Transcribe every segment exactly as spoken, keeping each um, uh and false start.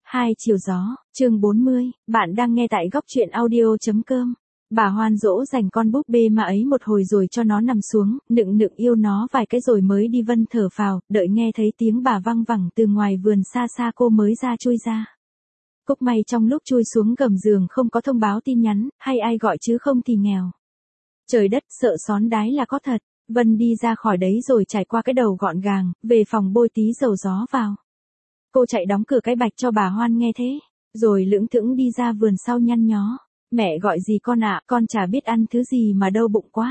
Hai chiều gió, chương bốn mươi, bạn đang nghe tại góc truyện audio.com. Bà Hoan dỗ dành con búp bê mà ấy một hồi rồi cho nó nằm xuống, nựng nựng yêu nó vài cái rồi mới đi. Vân thở phào, đợi nghe thấy tiếng bà văng vẳng từ ngoài vườn xa xa cô mới ra chui ra. Cúc may trong lúc chui xuống gầm giường không có thông báo tin nhắn, hay ai gọi chứ không thì nghèo. Trời đất, sợ xón đái là có thật. Vân đi ra khỏi đấy rồi trải qua cái đầu gọn gàng, về phòng bôi tí dầu gió vào. Cô chạy đóng cửa cái bạch cho bà Hoan nghe thế, rồi lững thững đi ra vườn sau nhăn nhó. Mẹ gọi gì con ạ, à, con chả biết ăn thứ gì mà đau bụng quá.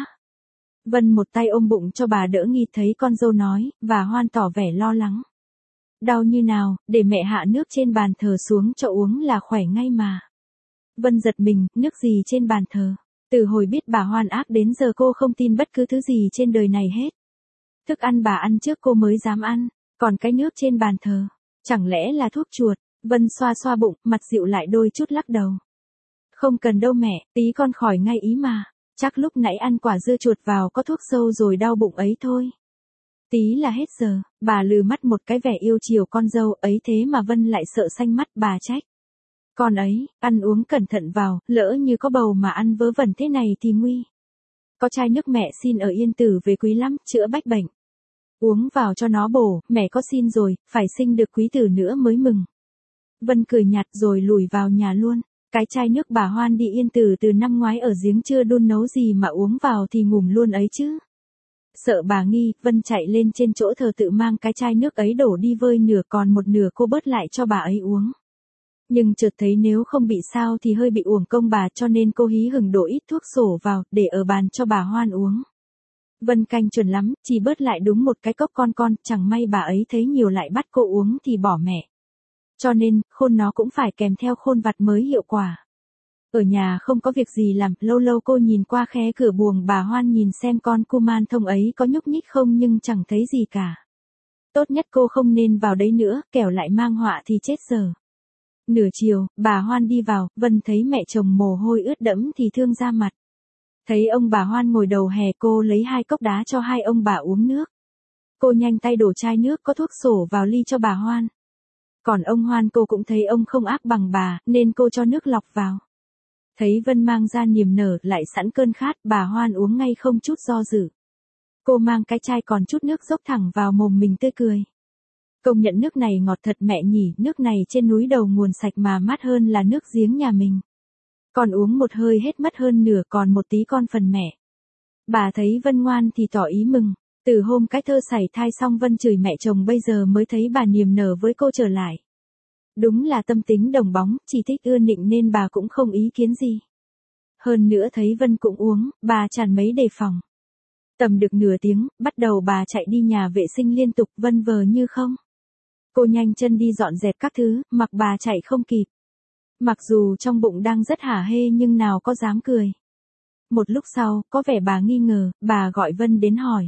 Vân một tay ôm bụng cho bà đỡ nghi thấy con dâu nói, và Hoan tỏ vẻ lo lắng. Đau như nào, để mẹ hạ nước trên bàn thờ xuống cho uống là khỏe ngay mà. Vân giật mình, nước gì trên bàn thờ? Từ hồi biết bà Hoan ác đến giờ cô không tin bất cứ thứ gì trên đời này hết. Thức ăn bà ăn trước cô mới dám ăn, còn cái nước trên bàn thờ, chẳng lẽ là thuốc chuột? Vân xoa xoa bụng, mặt dịu lại đôi chút lắc đầu. Không cần đâu mẹ, tí con khỏi ngay ý mà. Chắc lúc nãy ăn quả dưa chuột vào có thuốc sâu rồi đau bụng ấy thôi. Tí là hết giờ. Bà lừ mắt một cái vẻ yêu chiều con dâu ấy, thế mà Vân lại sợ xanh mắt. Bà trách. Con ấy, ăn uống cẩn thận vào, lỡ như có bầu mà ăn vớ vẩn thế này thì nguy. Có chai nước mẹ xin ở Yên Tử về quý lắm, chữa bách bệnh. Uống vào cho nó bổ, mẹ có xin rồi, phải sinh được quý tử nữa mới mừng. Vân cười nhạt rồi lùi vào nhà luôn. Cái chai nước bà Hoan đi Yên Tử từ năm ngoái ở giếng chưa đun nấu gì mà uống vào thì ngủm luôn ấy chứ. Sợ bà nghi, Vân chạy lên trên chỗ thờ tự mang cái chai nước ấy đổ đi vơi nửa, còn một nửa cô bớt lại cho bà ấy uống. Nhưng chợt thấy nếu không bị sao thì hơi bị uổng công bà, cho nên cô hí hửng đổ ít thuốc sổ vào, để ở bàn cho bà Hoan uống. Vân canh chuẩn lắm, chỉ bớt lại đúng một cái cốc con con, chẳng may bà ấy thấy nhiều lại bắt cô uống thì bỏ mẹ. Cho nên, khôn nó cũng phải kèm theo khôn vặt mới hiệu quả. Ở nhà không có việc gì làm, lâu lâu cô nhìn qua khe cửa buồng bà Hoan nhìn xem con kuman thông ấy có nhúc nhích không, nhưng chẳng thấy gì cả. Tốt nhất cô không nên vào đấy nữa, kẻo lại mang họa thì chết giờ. Nửa chiều, bà Hoan đi vào, Vân thấy mẹ chồng mồ hôi ướt đẫm thì thương ra mặt. Thấy ông bà Hoan ngồi đầu hè, cô lấy hai cốc đá cho hai ông bà uống nước. Cô nhanh tay đổ chai nước có thuốc sổ vào ly cho bà Hoan. Còn ông Hoan cô cũng thấy ông không ác bằng bà, nên cô cho nước lọc vào. Thấy Vân mang ra niềm nở, lại sẵn cơn khát, bà Hoan uống ngay không chút do dự. Cô mang cái chai còn chút nước dốc thẳng vào mồm mình tươi cười. Công nhận nước này ngọt thật mẹ nhỉ, nước này trên núi đầu nguồn sạch mà mát hơn là nước giếng nhà mình. Còn uống một hơi hết mất hơn nửa, còn một tí con phần mẹ. Bà thấy Vân ngoan thì tỏ ý mừng. Từ hôm cái thơ sảy thai xong Vân chửi mẹ chồng, bây giờ mới thấy bà niềm nở với cô trở lại. Đúng là tâm tính đồng bóng, chỉ thích ưa nịnh nên bà cũng không ý kiến gì. Hơn nữa thấy Vân cũng uống, bà chẳng mấy đề phòng. Tầm được nửa tiếng, bắt đầu bà chạy đi nhà vệ sinh liên tục, Vân vờ như không. Cô nhanh chân đi dọn dẹp các thứ, mặc bà chạy không kịp. Mặc dù trong bụng đang rất hả hê nhưng nào có dám cười. Một lúc sau, có vẻ bà nghi ngờ, bà gọi Vân đến hỏi.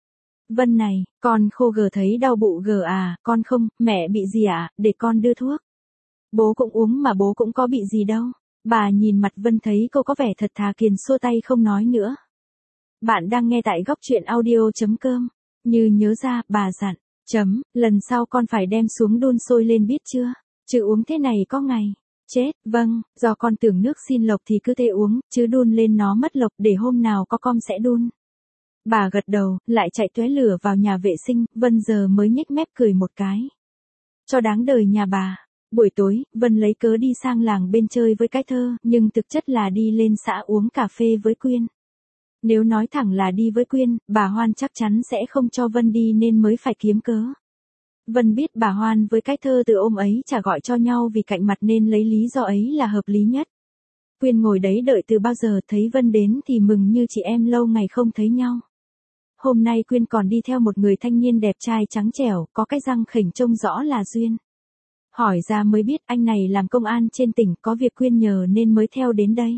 Vân này, con khô gờ thấy đau bụng gờ à, con không, mẹ bị gì à, để con đưa thuốc. Bố cũng uống mà bố cũng có bị gì đâu. Bà nhìn mặt Vân thấy cô có vẻ thật thà, kiền xua tay không nói nữa. Bạn đang nghe tại góc truyện audio.com. Như nhớ ra, bà dặn, chấm, lần sau con phải đem xuống đun sôi lên biết chưa, chứ uống thế này có ngày. Chết, vâng, do con tưởng nước xin lộc thì cứ thế uống, chứ đun lên nó mất lộc, để hôm nào có con sẽ đun. Bà gật đầu, lại chạy tóe lửa vào nhà vệ sinh, Vân giờ mới nhếch mép cười một cái. Cho đáng đời nhà bà. Buổi tối, Vân lấy cớ đi sang làng bên chơi với cái thơ, nhưng thực chất là đi lên xã uống cà phê với Quyên. Nếu nói thẳng là đi với Quyên, bà Hoan chắc chắn sẽ không cho Vân đi nên mới phải kiếm cớ. Vân biết bà Hoan với cái thơ từ ôm ấy chả gọi cho nhau vì cạnh mặt nên lấy lý do ấy là hợp lý nhất. Quyên ngồi đấy đợi từ bao giờ, thấy Vân đến thì mừng như chị em lâu ngày không thấy nhau. Hôm nay Quyên còn đi theo một người thanh niên đẹp trai trắng trẻo, có cái răng khểnh trông rõ là duyên. Hỏi ra mới biết anh này làm công an trên tỉnh, có việc Quyên nhờ nên mới theo đến đây.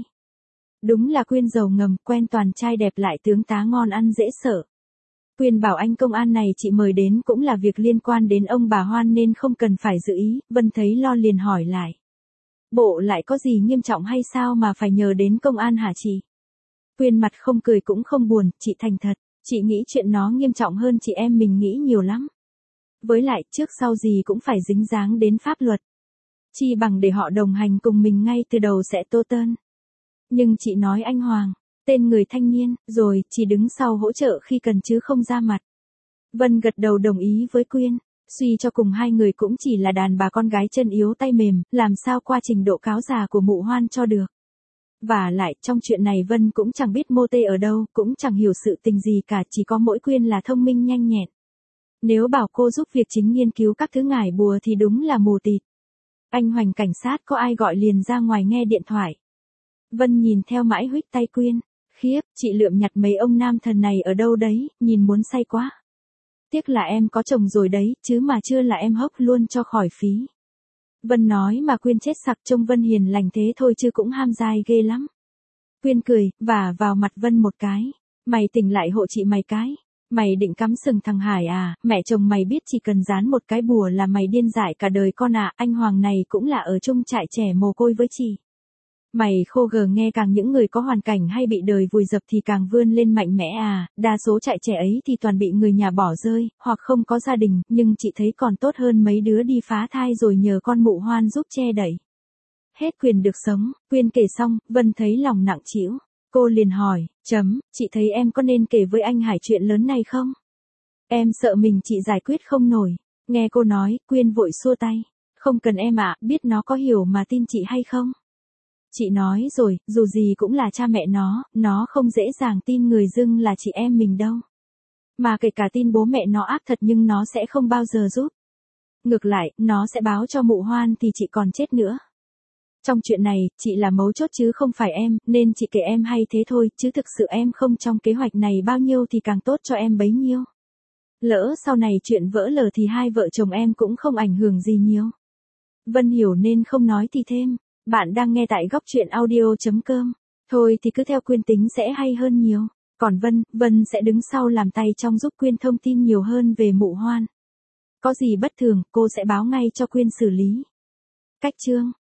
Đúng là Quyên giàu ngầm, quen toàn trai đẹp lại tướng tá ngon ăn dễ sợ. Quyên bảo anh công an này chị mời đến cũng là việc liên quan đến ông bà Hoan nên không cần phải giữ ý. Vân thấy lo liền hỏi lại. Bộ lại có gì nghiêm trọng hay sao mà phải nhờ đến công an hả chị? Quyên mặt không cười cũng không buồn, chị thành thật, chị nghĩ chuyện nó nghiêm trọng hơn chị em mình nghĩ nhiều lắm. Với lại trước sau gì cũng phải dính dáng đến pháp luật. Chi bằng để họ đồng hành cùng mình ngay từ đầu sẽ tốt hơn. Nhưng chị nói anh Hoàng, tên người thanh niên, rồi, chỉ đứng sau hỗ trợ khi cần chứ không ra mặt. Vân gật đầu đồng ý với Quyên. Suy cho cùng hai người cũng chỉ là đàn bà con gái chân yếu tay mềm, làm sao qua trình độ cáo già của mụ Hoan cho được. Và lại, trong chuyện này Vân cũng chẳng biết mô tê ở đâu, cũng chẳng hiểu sự tình gì cả, chỉ có mỗi Quyên là thông minh nhanh nhẹn. Nếu bảo cô giúp việc chính nghiên cứu các thứ ngải bùa thì đúng là mù tịt. Anh Hoành cảnh sát có ai gọi liền ra ngoài nghe điện thoại. Vân nhìn theo mãi huých tay Quyên. Khiếp, chị lượm nhặt mấy ông nam thần này ở đâu đấy, nhìn muốn say quá. Tiếc là em có chồng rồi đấy, chứ mà chưa là em hốc luôn cho khỏi phí. Vân nói mà Quyên chết sặc, trông Vân hiền lành thế thôi chứ cũng ham dai ghê lắm. Quyên cười, vả vào mặt Vân một cái. Mày tỉnh lại hộ chị mày cái. Mày định cắm sừng thằng Hải à, mẹ chồng mày biết chỉ cần dán một cái bùa là mày điên dại cả đời con ạ, à. Anh Hoàng này cũng là ở chung trại trẻ mồ côi với chị. Mày khô gờ nghe, càng những người có hoàn cảnh hay bị đời vùi dập thì càng vươn lên mạnh mẽ à, đa số trại trẻ ấy thì toàn bị người nhà bỏ rơi, hoặc không có gia đình, nhưng chị thấy còn tốt hơn mấy đứa đi phá thai rồi nhờ con mụ Hoan giúp che đẩy. Hết quyền được sống. Quyên kể xong, Vân thấy lòng nặng trĩu. Cô liền hỏi, chấm, chị thấy em có nên kể với anh Hải chuyện lớn này không? Em sợ mình chị giải quyết không nổi. Nghe cô nói, Quyên vội xua tay. Không cần em ạ, biết nó có hiểu mà tin chị hay không? Chị nói rồi, dù gì cũng là cha mẹ nó, nó không dễ dàng tin người dưng là chị em mình đâu. Mà kể cả tin bố mẹ nó ác thật nhưng nó sẽ không bao giờ giúp. Ngược lại, nó sẽ báo cho mụ Hoan thì chị còn chết nữa. Trong chuyện này, chị là mấu chốt chứ không phải em, nên chị kể em hay thế thôi, chứ thực sự em không trong kế hoạch này bao nhiêu thì càng tốt cho em bấy nhiêu. Lỡ sau này chuyện vỡ lở thì hai vợ chồng em cũng không ảnh hưởng gì nhiều. Vân hiểu nên không nói thì thêm. Bạn đang nghe tại góc truyện audio chấm com. Thôi thì cứ theo Quyên tính sẽ hay hơn nhiều. Còn Vân, Vân sẽ đứng sau làm tay trong giúp Quyên thông tin nhiều hơn về mụ Hoan. Có gì bất thường, cô sẽ báo ngay cho Quyên xử lý. Cách chương